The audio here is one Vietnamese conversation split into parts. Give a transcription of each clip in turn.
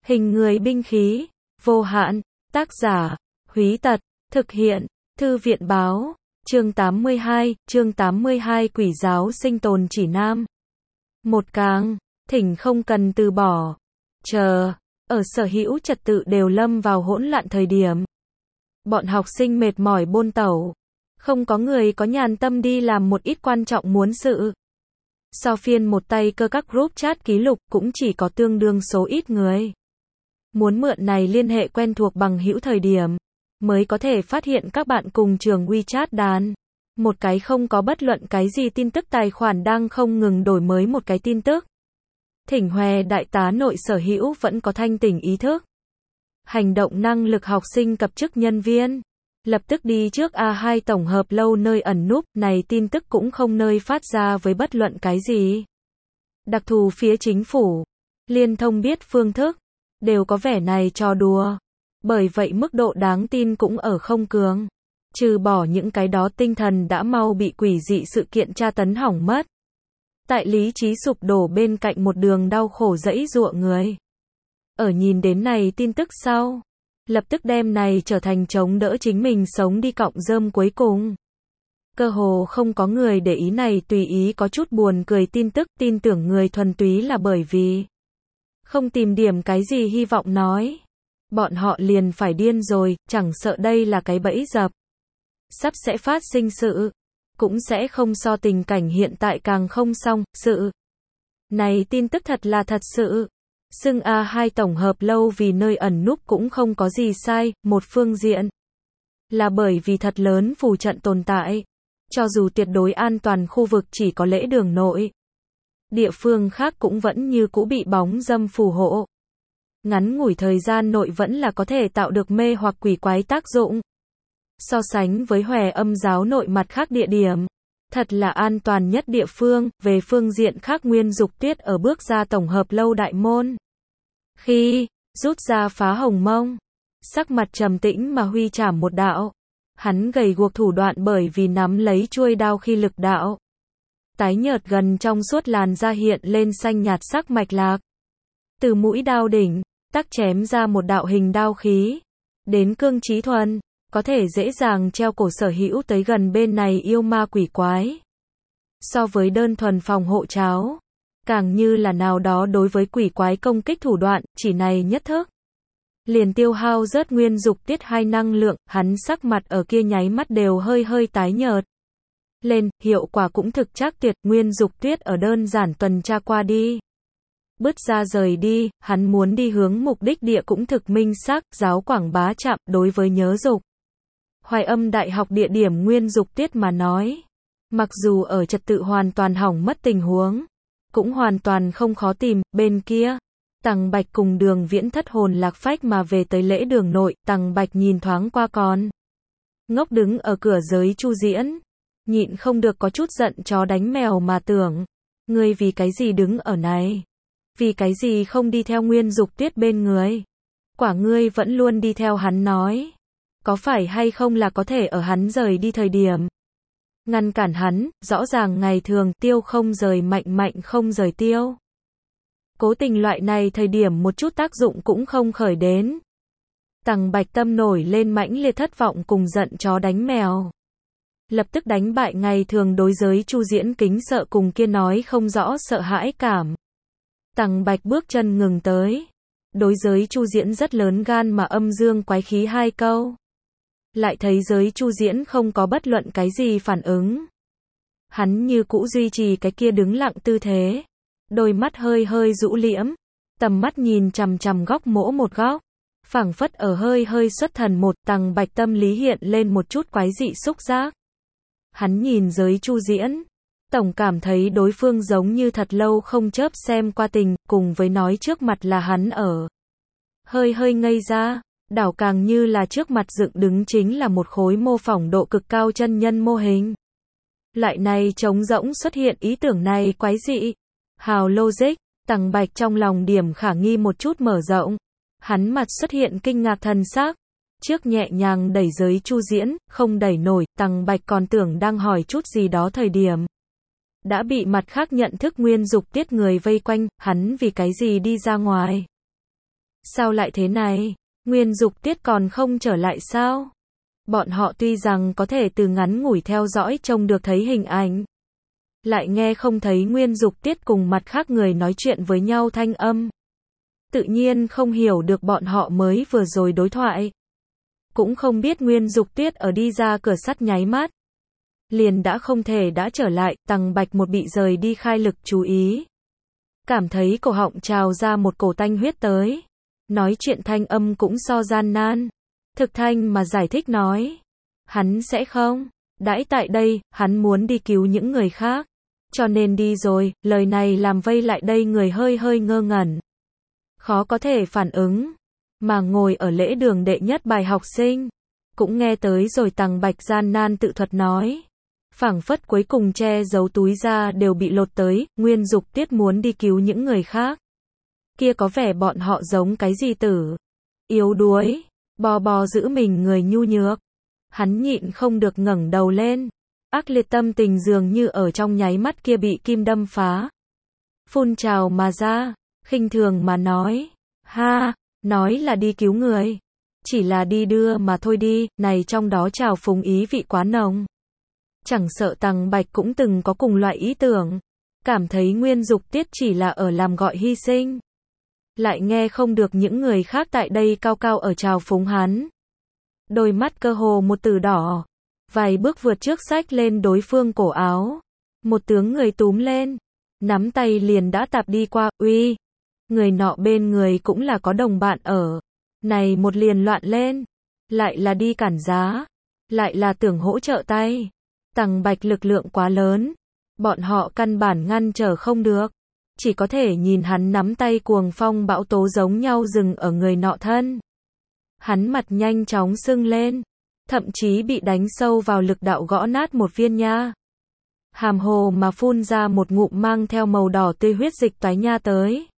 Hình người binh khí, vô hạn, tác giả, Húy Tật, thực hiện, Thư viện báo, chương 82 Quỷ giáo sinh tồn chỉ nam. Một càng, thỉnh không cần từ bỏ. Chờ, ở sở hữu trật tự đều lâm vào hỗn loạn thời điểm. Bọn học sinh mệt mỏi bôn tẩu. Không có người có nhàn tâm đi làm một ít quan trọng muốn sự. So phiên một tay cơ các group chat ký lục cũng chỉ có tương đương số ít người. Muốn mượn này liên hệ quen thuộc bằng hữu thời điểm, mới có thể phát hiện các bạn cùng trường WeChat đàn. Một cái không có bất luận cái gì tin tức tài khoản đang không ngừng đổi mới một cái tin tức. Thỉnh Hòe đại tá nội sở hữu vẫn có thanh tỉnh ý thức. Hành động năng lực học sinh cập chức nhân viên. Lập tức đi trước A2 tổng hợp lâu nơi ẩn núp, này tin tức cũng không nơi phát ra với bất luận cái gì. Đặc thù phía chính phủ, liên thông biết phương thức, đều có vẻ này trò đùa. Bởi vậy mức độ đáng tin cũng ở không cường. Trừ bỏ những cái đó tinh thần đã mau bị quỷ dị sự kiện tra tấn hỏng mất. Tại lý trí sụp đổ bên cạnh một đường đau khổ dẫy dụa người. Ở nhìn đến này tin tức sau, lập tức đem này trở thành chống đỡ chính mình sống đi cọng rơm cuối cùng. Cơ hồ không có người để ý này tùy ý có chút buồn cười tin tức, tin tưởng người thuần túy là bởi vì không tìm điểm cái gì hy vọng nói. Bọn họ liền phải điên rồi, chẳng sợ đây là cái bẫy dập. Sắp sẽ phát sinh sự, cũng sẽ không so tình cảnh hiện tại càng không xong, sự. Này tin tức thật là thật sự. Xưng A2 tổng hợp lâu vì nơi ẩn núp cũng không có gì sai, một phương diện. Là bởi vì thật lớn phù trận tồn tại. Cho dù tuyệt đối an toàn khu vực chỉ có lễ đường nội. Địa phương khác cũng vẫn như cũ bị bóng dâm phù hộ. Ngắn ngủi thời gian nội vẫn là có thể tạo được mê hoặc quỷ quái tác dụng. So sánh với Hòe âm giáo nội mặt khác địa điểm. Thật là an toàn nhất địa phương, về phương diện khác Nguyên Dục Tuyết ở bước ra tổng hợp lâu đại môn. Khi rút ra phá hồng mông, sắc mặt trầm tĩnh mà huy chảm một đạo. Hắn gầy guộc thủ đoạn bởi vì nắm lấy chuôi đao khi lực đạo. Tái nhợt gần trong suốt làn da hiện lên xanh nhạt sắc mạch lạc. Từ mũi đao đỉnh, tắc chém ra một đạo hình đao khí. Đến cương trí thuần, có thể dễ dàng treo cổ sở hữu tới gần bên này yêu ma quỷ quái. So với đơn thuần phòng hộ cháo, càng như là nào đó đối với quỷ quái công kích thủ đoạn, chỉ này nhất thức. Liền tiêu hao rớt Nguyên Dục Tiết 2 năng lượng, hắn sắc mặt ở kia nháy mắt đều hơi tái nhợt. Lên, hiệu quả cũng thực chắc tuyệt, Nguyên Dục Tuyết ở đơn giản tuần tra qua đi. Bứt ra rời đi, hắn muốn đi hướng mục đích địa cũng thực minh xác, giáo quảng bá trạm, đối với nhớ dục. Hoài Âm Đại học địa điểm Nguyên Dục Tiết mà nói. Mặc dù ở trật tự hoàn toàn hỏng mất tình huống, cũng hoàn toàn không khó tìm, bên kia. Tằng Bạch cùng Đường Viễn thất hồn lạc phách mà về tới lễ đường nội, Tằng Bạch nhìn thoáng qua con. Ngốc đứng ở cửa giới Chu Diễn. Nhịn không được có chút giận chó đánh mèo mà tưởng. Ngươi vì cái gì đứng ở này? Vì cái gì không đi theo Nguyên Dục Tuyết bên người? Quả ngươi vẫn luôn đi theo hắn nói. Có phải hay không là có thể ở hắn rời đi thời điểm ngăn cản hắn, rõ ràng ngày thường tiêu không rời mạnh không rời tiêu. Cố tình loại này thời điểm một chút tác dụng cũng không khởi đến. Tằng Bạch tâm nổi lên mãnh liệt thất vọng cùng giận chó đánh mèo. Lập tức đánh bại ngày thường đối giới Chu Diễn kính sợ cùng kia nói không rõ sợ hãi cảm. Tằng Bạch bước chân ngừng tới. Đối giới Chu Diễn rất lớn gan mà âm dương quái khí 2 câu. Lại thấy giới Chu Diễn không có bất luận cái gì phản ứng. Hắn như cũ duy trì cái kia đứng lặng tư thế. Đôi mắt hơi rũ liễm. Tầm mắt nhìn chằm chằm góc mỗi một góc. Phảng phất ở hơi xuất thần một. Tằng Bạch tâm lý hiện lên một chút quái dị xúc giác. Hắn nhìn giới Chu Diễn. Tổng cảm thấy đối phương giống như thật lâu không chớp xem qua tình. Cùng với nói trước mặt là hắn ở. Hơi ngây ra. Đảo càng như là trước mặt dựng đứng chính là một khối mô phỏng độ cực cao chân nhân mô hình. Loại này trống rỗng xuất hiện ý tưởng này quái dị. Hào logic, Tằng Bạch trong lòng điểm khả nghi một chút mở rộng. Hắn mặt xuất hiện kinh ngạc thần sắc. Trước nhẹ nhàng đẩy giới Chu Diễn, không đẩy nổi, Tằng Bạch còn tưởng đang hỏi chút gì đó thời điểm. Đã bị mặt khác nhận thức Nguyên Dục Tiết người vây quanh, hắn vì cái gì đi ra ngoài. Sao lại thế này? Nguyên Dục Tiết còn không trở lại sao? Bọn họ tuy rằng có thể từ ngắn ngủi theo dõi trông được thấy hình ảnh, lại nghe không thấy Nguyên Dục Tiết cùng mặt khác người nói chuyện với nhau thanh âm. Tự nhiên không hiểu được bọn họ mới vừa rồi đối thoại. Cũng không biết Nguyên Dục Tiết ở đi ra cửa sắt nháy mắt, liền đã không thể đã trở lại, Tằng Bạch một bị rời đi khai lực chú ý. Cảm thấy cổ họng trào ra một cổ tanh huyết tới. Nói chuyện thanh âm cũng so gian nan. Thực thanh mà giải thích nói. Hắn sẽ không đãi tại đây, hắn muốn đi cứu những người khác. Cho nên đi rồi, lời này làm vây lại đây người hơi hơi ngơ ngẩn. Khó có thể phản ứng. Mà ngồi ở lễ đường đệ nhất bài học sinh. Cũng nghe tới rồi Tằng Bạch gian nan tự thuật nói. Phảng phất cuối cùng che giấu túi ra đều bị lột tới, Nguyên Dục Tiết muốn đi cứu những người khác. Kia có vẻ bọn họ giống cái gì tử. Yếu đuối, bò giữ mình người nhu nhược. Hắn nhịn không được ngẩng đầu lên. Ác liệt tâm tình dường như ở trong nháy mắt kia bị kim đâm phá. Phun trào mà ra, khinh thường mà nói. Ha, nói là đi cứu người. Chỉ là đi đưa mà thôi đi, này trong đó trào phúng ý vị quá nồng. Chẳng sợ Tằng Bạch cũng từng có cùng loại ý tưởng. Cảm thấy Nguyên Dục Tiết chỉ là ở làm gọi hy sinh. Lại nghe không được những người khác tại đây cao cao ở trào phúng hắn. Đôi mắt cơ hồ một từ đỏ. Vài bước vượt trước xách lên đối phương cổ áo. Một tướng người túm lên. Nắm tay liền đã tạp đi qua, uy. Người nọ bên người cũng là có đồng bạn ở. Này một liền loạn lên. Lại là đi cản giá. Lại là tưởng hỗ trợ tay. Tằng Bạch lực lượng quá lớn. Bọn họ căn bản ngăn trở không được. Chỉ có thể nhìn hắn nắm tay cuồng phong bão tố giống nhau dừng ở người nọ thân. Hắn mặt nhanh chóng sưng lên. Thậm chí bị đánh sâu vào lực đạo gõ nát một viên nha. Hàm hồ mà phun ra một ngụm mang theo màu đỏ tươi huyết dịch toái nha tới.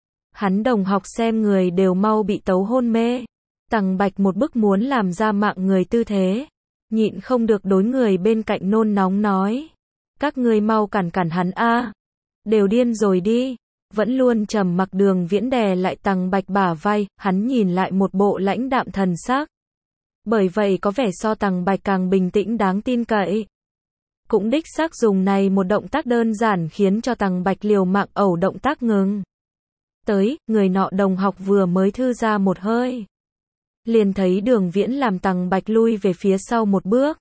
Hắn đồng học xem người đều mau bị tấu hôn mê. Tằng Bạch một bức muốn làm ra mạng người tư thế. Nhịn không được đối người bên cạnh nôn nóng nói. Các ngươi mau cản hắn a. Đều điên rồi đi. Vẫn luôn trầm mặc Đường Viễn đè lại Tằng Bạch bả vai, hắn nhìn lại một bộ lãnh đạm thần sắc. Bởi vậy có vẻ so Tằng Bạch càng bình tĩnh đáng tin cậy. Cũng đích xác dùng này một động tác đơn giản khiến cho Tằng Bạch liều mạng ẩu động tác ngừng. Tới, người nọ đồng học vừa mới thư ra một hơi. Liền thấy Đường Viễn làm Tằng Bạch lui về phía sau một bước.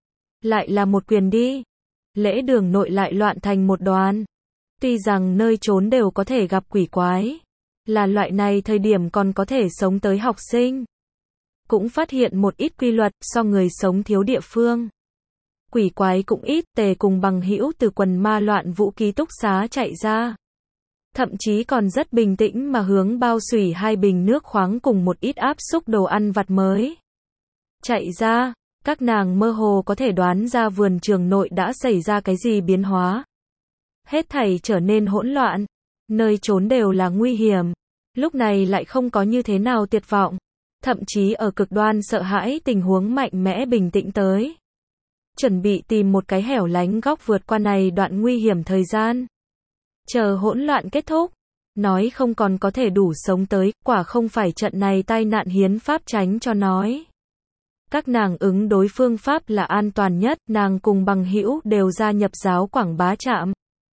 Lại là một quyền đi. Lễ đường nội lại loạn thành một đoàn. Tuy rằng nơi trốn đều có thể gặp quỷ quái. Là loại này thời điểm còn có thể sống tới học sinh. Cũng phát hiện một ít quy luật so người sống thiếu địa phương. Quỷ quái cũng ít, Tề cùng Bằng Hữu từ quần ma loạn vũ ký túc xá chạy ra. Thậm chí còn rất bình tĩnh mà hướng bao xủy 2 bình nước khoáng cùng một ít áp xúc đồ ăn vặt mới. Chạy ra, các nàng mơ hồ có thể đoán ra vườn trường nội đã xảy ra cái gì biến hóa. Hết thảy trở nên hỗn loạn, nơi trốn đều là nguy hiểm, lúc này lại không có như thế nào tuyệt vọng, thậm chí ở cực đoan sợ hãi tình huống mạnh mẽ bình tĩnh tới. Chuẩn bị tìm một cái hẻo lánh góc vượt qua này đoạn nguy hiểm thời gian. Chờ hỗn loạn kết thúc, nói không còn có thể đủ sống tới, quả không phải trận này tai nạn hiến pháp tránh cho nói. Các nàng ứng đối phương pháp là an toàn nhất, nàng cùng Bằng Hữu đều gia nhập giáo quảng bá trạm.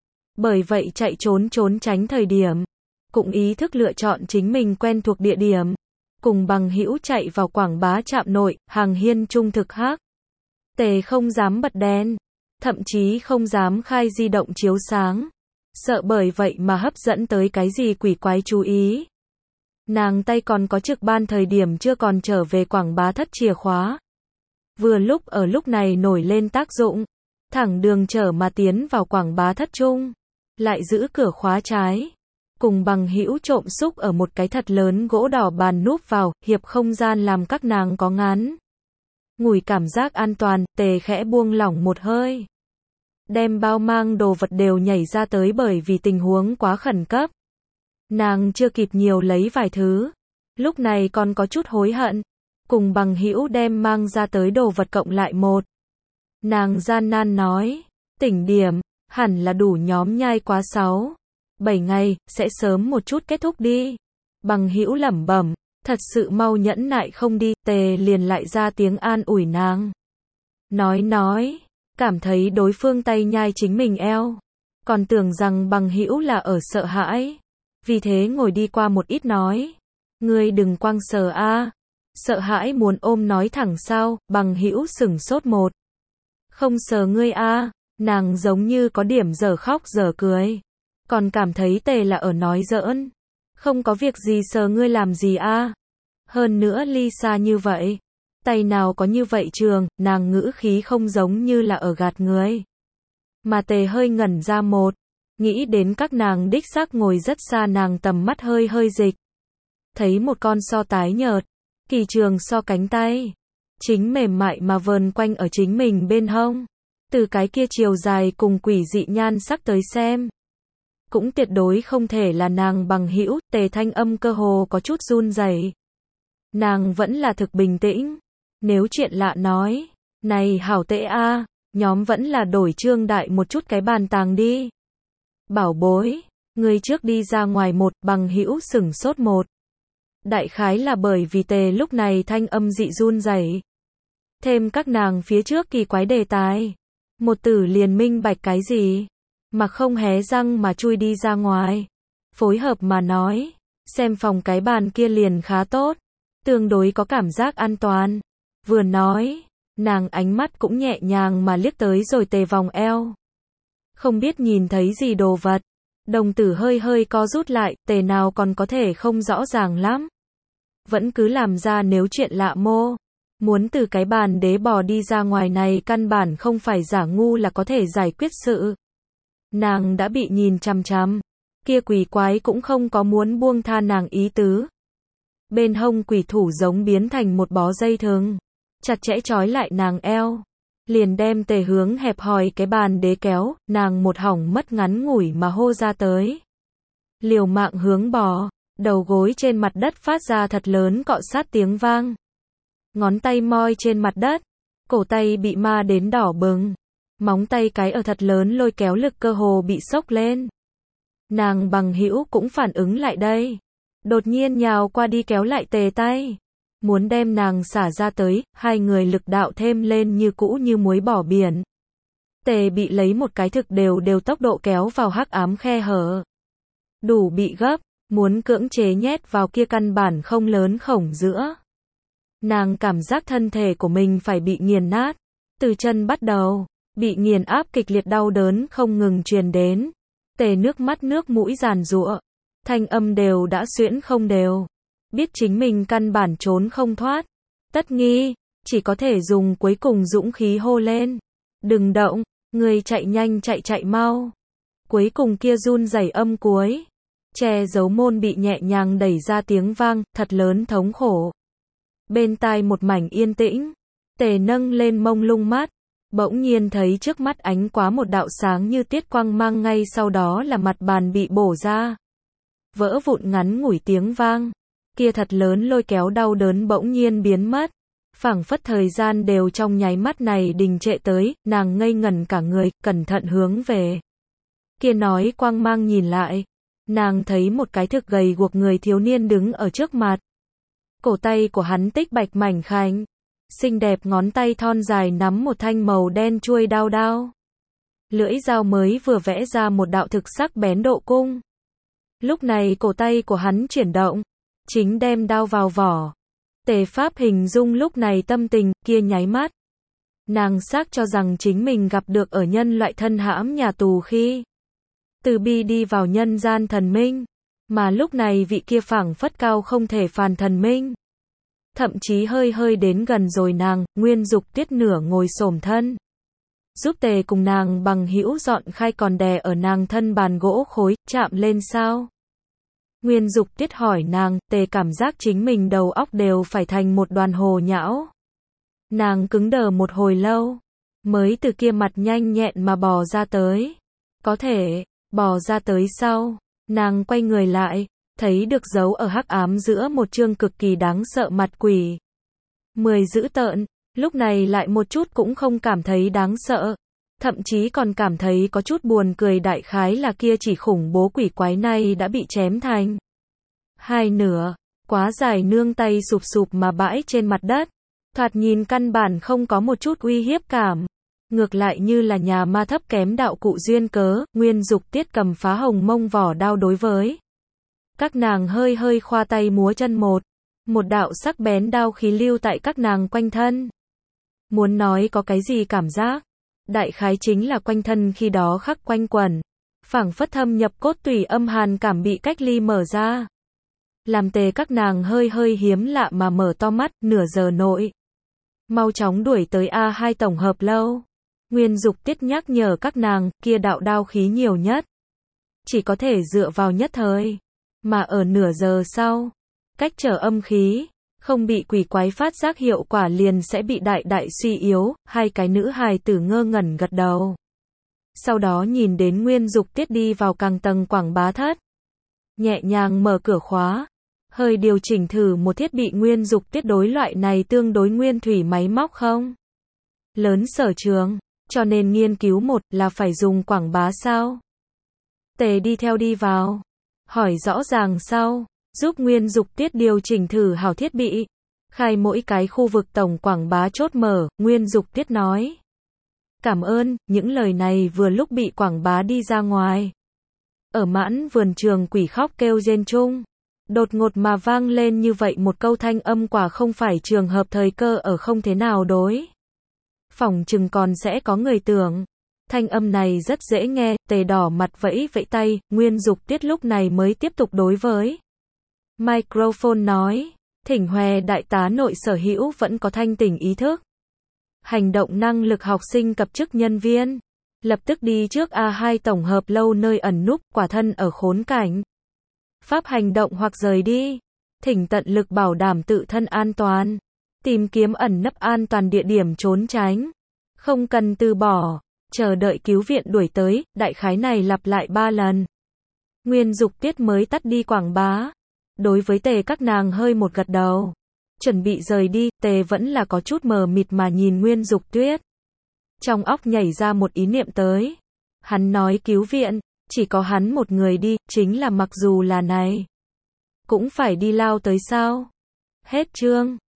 Bởi vậy chạy trốn tránh thời điểm, cũng ý thức lựa chọn chính mình quen thuộc địa điểm. Cùng Bằng Hữu chạy vào quảng bá trạm nội, hàng hiên trung thực hắc. Tề không dám bật đèn, thậm chí không dám khai di động chiếu sáng. Sợ bởi vậy mà hấp dẫn tới cái gì quỷ quái chú ý. Nàng tay còn có trực ban thời điểm chưa còn trở về quảng bá thất chìa khóa. Vừa lúc ở lúc này nổi lên tác dụng. Thẳng đường trở mà tiến vào quảng bá thất trung. Lại giữ cửa khóa trái. Cùng Bằng Hữu trộm xúc ở một cái thật lớn gỗ đỏ bàn núp vào, hiệp không gian làm các nàng có ngắn ngủi cảm giác an toàn, Tề khẽ buông lỏng một hơi. Đem bao mang đồ vật đều nhảy ra tới bởi vì tình huống quá khẩn cấp. Nàng chưa kịp nhiều lấy vài thứ. Lúc này còn có chút hối hận. Cùng Bằng Hữu đem mang ra tới đồ vật cộng lại một. Nàng gian nan nói. Tỉnh điểm, hẳn là đủ nhóm nhai quá 6, 7 ngày, sẽ sớm một chút kết thúc đi. Bằng hữu lẩm bẩm, thật sự mau nhẫn nại không đi, Tề liền lại ra tiếng an ủi nàng. Nói, cảm thấy đối phương tay nhai chính mình eo, còn tưởng rằng bằng hữu là ở sợ hãi, vì thế ngồi đi qua một ít nói, ngươi đừng quăng sờ a, sợ hãi muốn ôm nói thẳng sao, bằng hữu sửng sốt một, không sờ ngươi a, nàng giống như có điểm dở khóc dở cười, còn cảm thấy Tề là ở nói giỡn, không có việc gì sờ ngươi làm gì a, hơn nữa ly xa như vậy. Tay nào có như vậy trường, nàng ngữ khí không giống như là ở gạt người. Mà Tề hơi ngẩn ra một, nghĩ đến các nàng đích xác ngồi rất xa, nàng tầm mắt hơi dịch. Thấy một con so tái nhợt, kỳ trường so cánh tay, chính mềm mại mà vờn quanh ở chính mình bên hông. Từ cái kia chiều dài cùng quỷ dị nhan sắc tới xem, cũng tuyệt đối không thể là nàng bằng hữu. Tề thanh âm cơ hồ có chút run rẩy. Nàng vẫn là thực bình tĩnh. Nếu chuyện lạ nói, này hảo tệ a, nhóm vẫn là đổi trương đại một chút cái bàn tàng đi. Bảo bối, người trước đi ra ngoài một, bằng hữu sửng sốt một. Đại khái là bởi vì Tề lúc này thanh âm dị run rẩy. Thêm các nàng phía trước kỳ quái đề tài. Một tử liền minh bạch cái gì, mà không hé răng mà chui đi ra ngoài. Phối hợp mà nói, xem phòng cái bàn kia liền khá tốt, tương đối có cảm giác an toàn. Vừa nói, nàng ánh mắt cũng nhẹ nhàng mà liếc tới rồi Tề vòng eo. Không biết nhìn thấy gì đồ vật, đồng tử hơi co rút lại, Tề nào còn có thể không rõ ràng lắm. Vẫn cứ làm ra nếu chuyện lạ mô. Muốn từ cái bàn đế bò đi ra ngoài này căn bản không phải giả ngu là có thể giải quyết sự. Nàng đã bị nhìn chằm chằm, kia quỷ quái cũng không có muốn buông tha nàng ý tứ. Bên hông quỷ thủ giống biến thành một bó dây thừng, chặt chẽ trói lại nàng eo, liền đem Tề hướng hẹp hòi cái bàn đế kéo, nàng một hỏng mất ngắn ngủi mà hô ra tới. Liều mạng hướng bò, đầu gối trên mặt đất phát ra thật lớn cọ sát tiếng vang. Ngón tay moi trên mặt đất, cổ tay bị ma đến đỏ bừng, móng tay cái ở thật lớn lôi kéo lực cơ hồ bị sốc lên. Nàng bằng hữu cũng phản ứng lại đây, đột nhiên nhào qua đi kéo lại Tề tay, muốn đem nàng xả ra tới, hai người lực đạo thêm lên như cũ như muối bỏ biển. Tề bị lấy một cái thực đều tốc độ kéo vào hắc ám khe hở. Đủ bị gấp, muốn cưỡng chế nhét vào kia căn bản không lớn khổng giữa. Nàng cảm giác thân thể của mình phải bị nghiền nát, từ chân bắt đầu, bị nghiền áp kịch liệt đau đớn không ngừng truyền đến. Tề nước mắt nước mũi giàn giụa, thanh âm đều đã xuyễn không đều. Biết chính mình căn bản trốn không thoát. Tất nghi, chỉ có thể dùng cuối cùng dũng khí hô lên. Đừng động, người chạy nhanh chạy mau. Cuối cùng kia run rẩy âm cuối. Che giấu môn bị nhẹ nhàng đẩy ra tiếng vang, thật lớn thống khổ. Bên tai một mảnh yên tĩnh. Tề nâng lên mông lung mắt. Bỗng nhiên thấy trước mắt ánh quá một đạo sáng như tiết quang mang, ngay sau đó là mặt bàn bị bổ ra. Vỡ vụn ngắn ngủi tiếng vang. Kia thật lớn lôi kéo đau đớn bỗng nhiên biến mất. Phảng phất thời gian đều trong nháy mắt này đình trệ tới, nàng ngây ngẩn cả người, cẩn thận hướng về. Kia nói quang mang nhìn lại. Nàng thấy một cái thực gầy guộc người thiếu niên đứng ở trước mặt. Cổ tay của hắn tích bạch mảnh khảnh. Xinh đẹp ngón tay thon dài nắm một thanh màu đen chuôi đao. Lưỡi dao mới vừa vẽ ra một đạo thực sắc bén độ cung. Lúc này cổ tay của hắn chuyển động, chính đem đao vào vỏ. Tề Pháp hình dung lúc này tâm tình kia nháy mắt. Nàng xác cho rằng chính mình gặp được ở nhân loại thân hãm nhà tù khi từ bi đi vào nhân gian thần minh, mà lúc này vị kia phảng phất cao không thể phàn thần minh. Thậm chí hơi đến gần rồi nàng, Nguyên Dục Tiết nửa ngồi xổm thân. Giúp Tề cùng nàng bằng hữu dọn khai còn đè ở nàng thân bàn gỗ khối, chạm lên sao? Nguyên Dục Tiết hỏi nàng, Tề cảm giác chính mình đầu óc đều phải thành một đoàn hồ nhão. Nàng cứng đờ một hồi lâu, mới từ kia mặt nhanh nhẹn mà bò ra tới. Có thể, bò ra tới sau, nàng quay người lại, thấy được dấu ở hắc ám giữa một chương cực kỳ đáng sợ mặt quỷ. 10 dữ tợn, lúc này lại một chút cũng không cảm thấy đáng sợ, thậm chí còn cảm thấy có chút buồn cười, đại khái là kia chỉ khủng bố quỷ quái này đã bị chém thành hai nửa, quá dài nương tay sụp sụp mà bãi trên mặt đất. Thoạt nhìn căn bản không có một chút uy hiếp cảm. Ngược lại như là nhà ma thấp kém đạo cụ duyên cớ, Nguyên Dục Tiết cầm phá hồng mông vỏ đao đối với. Các nàng hơi hơi khoa tay múa chân một đạo sắc bén đao khí lưu tại các nàng quanh thân. Muốn nói có cái gì cảm giác, đại khái chính là quanh thân khi đó khắc quanh quẩn, phảng phất thâm nhập cốt tủy âm hàn cảm bị cách ly mở ra. Làm tề các nàng hơi hơi hiếm lạ mà mở to mắt, nửa giờ nội. Mau chóng đuổi tới A2 tổng hợp lâu. Nguyên Dục Tiết nhắc nhở các nàng, kia đạo đao khí nhiều nhất. Chỉ có thể dựa vào nhất thời. Mà ở nửa giờ sau, cách trở âm khí, không bị quỷ quái phát giác hiệu quả liền sẽ bị đại đại suy yếu, hai cái nữ hài tử ngơ ngẩn gật đầu. Sau đó nhìn đến Nguyên Dục Tiết đi vào càng tầng quảng bá thất. Nhẹ nhàng mở cửa khóa, hơi điều chỉnh thử một thiết bị Nguyên Dục Tiết đối loại này tương đối nguyên thủy máy móc không? Lớn sở trường, cho nên nghiên cứu một là phải dùng quảng bá sao? Tề đi theo đi vào, hỏi rõ ràng sau, giúp Nguyên Dục Tiết điều chỉnh thử hảo thiết bị. Khai mỗi cái khu vực tổng quảng bá chốt mở, Nguyên Dục Tiết nói. Cảm ơn, những lời này vừa lúc bị quảng bá đi ra ngoài. Ở mãn vườn trường quỷ khóc kêu rên chung. Đột ngột mà vang lên như vậy một câu thanh âm quả không phải trường hợp thời cơ ở không thế nào đối. Phỏng chừng còn sẽ có người tưởng. Thanh âm này rất dễ nghe, Tề đỏ mặt vẫy vẫy tay, Nguyên Dục Tiết lúc này mới tiếp tục đối với microphone nói, thỉnh Hòe đại tá nội sở hữu vẫn có thanh tỉnh ý thức. Hành động năng lực học sinh cập chức nhân viên. Lập tức đi trước A2 tổng hợp lâu nơi ẩn núp, quả thân ở khốn cảnh. Pháp hành động hoặc rời đi. Thỉnh tận lực bảo đảm tự thân an toàn. Tìm kiếm ẩn nấp an toàn địa điểm trốn tránh. Không cần từ bỏ. Chờ đợi cứu viện đuổi tới, đại khái này lặp lại 3 lần. Nguyên Dục Tiết mới tắt đi quảng bá. Đối với Tề các nàng hơi một gật đầu. Chuẩn bị rời đi, Tề vẫn là có chút mờ mịt mà nhìn Nguyên Dục Tiết. Trong óc nhảy ra một ý niệm tới. Hắn nói cứu viện, chỉ có hắn một người đi, chính là mặc dù là này. Cũng phải đi lao tới sao? Hết chương.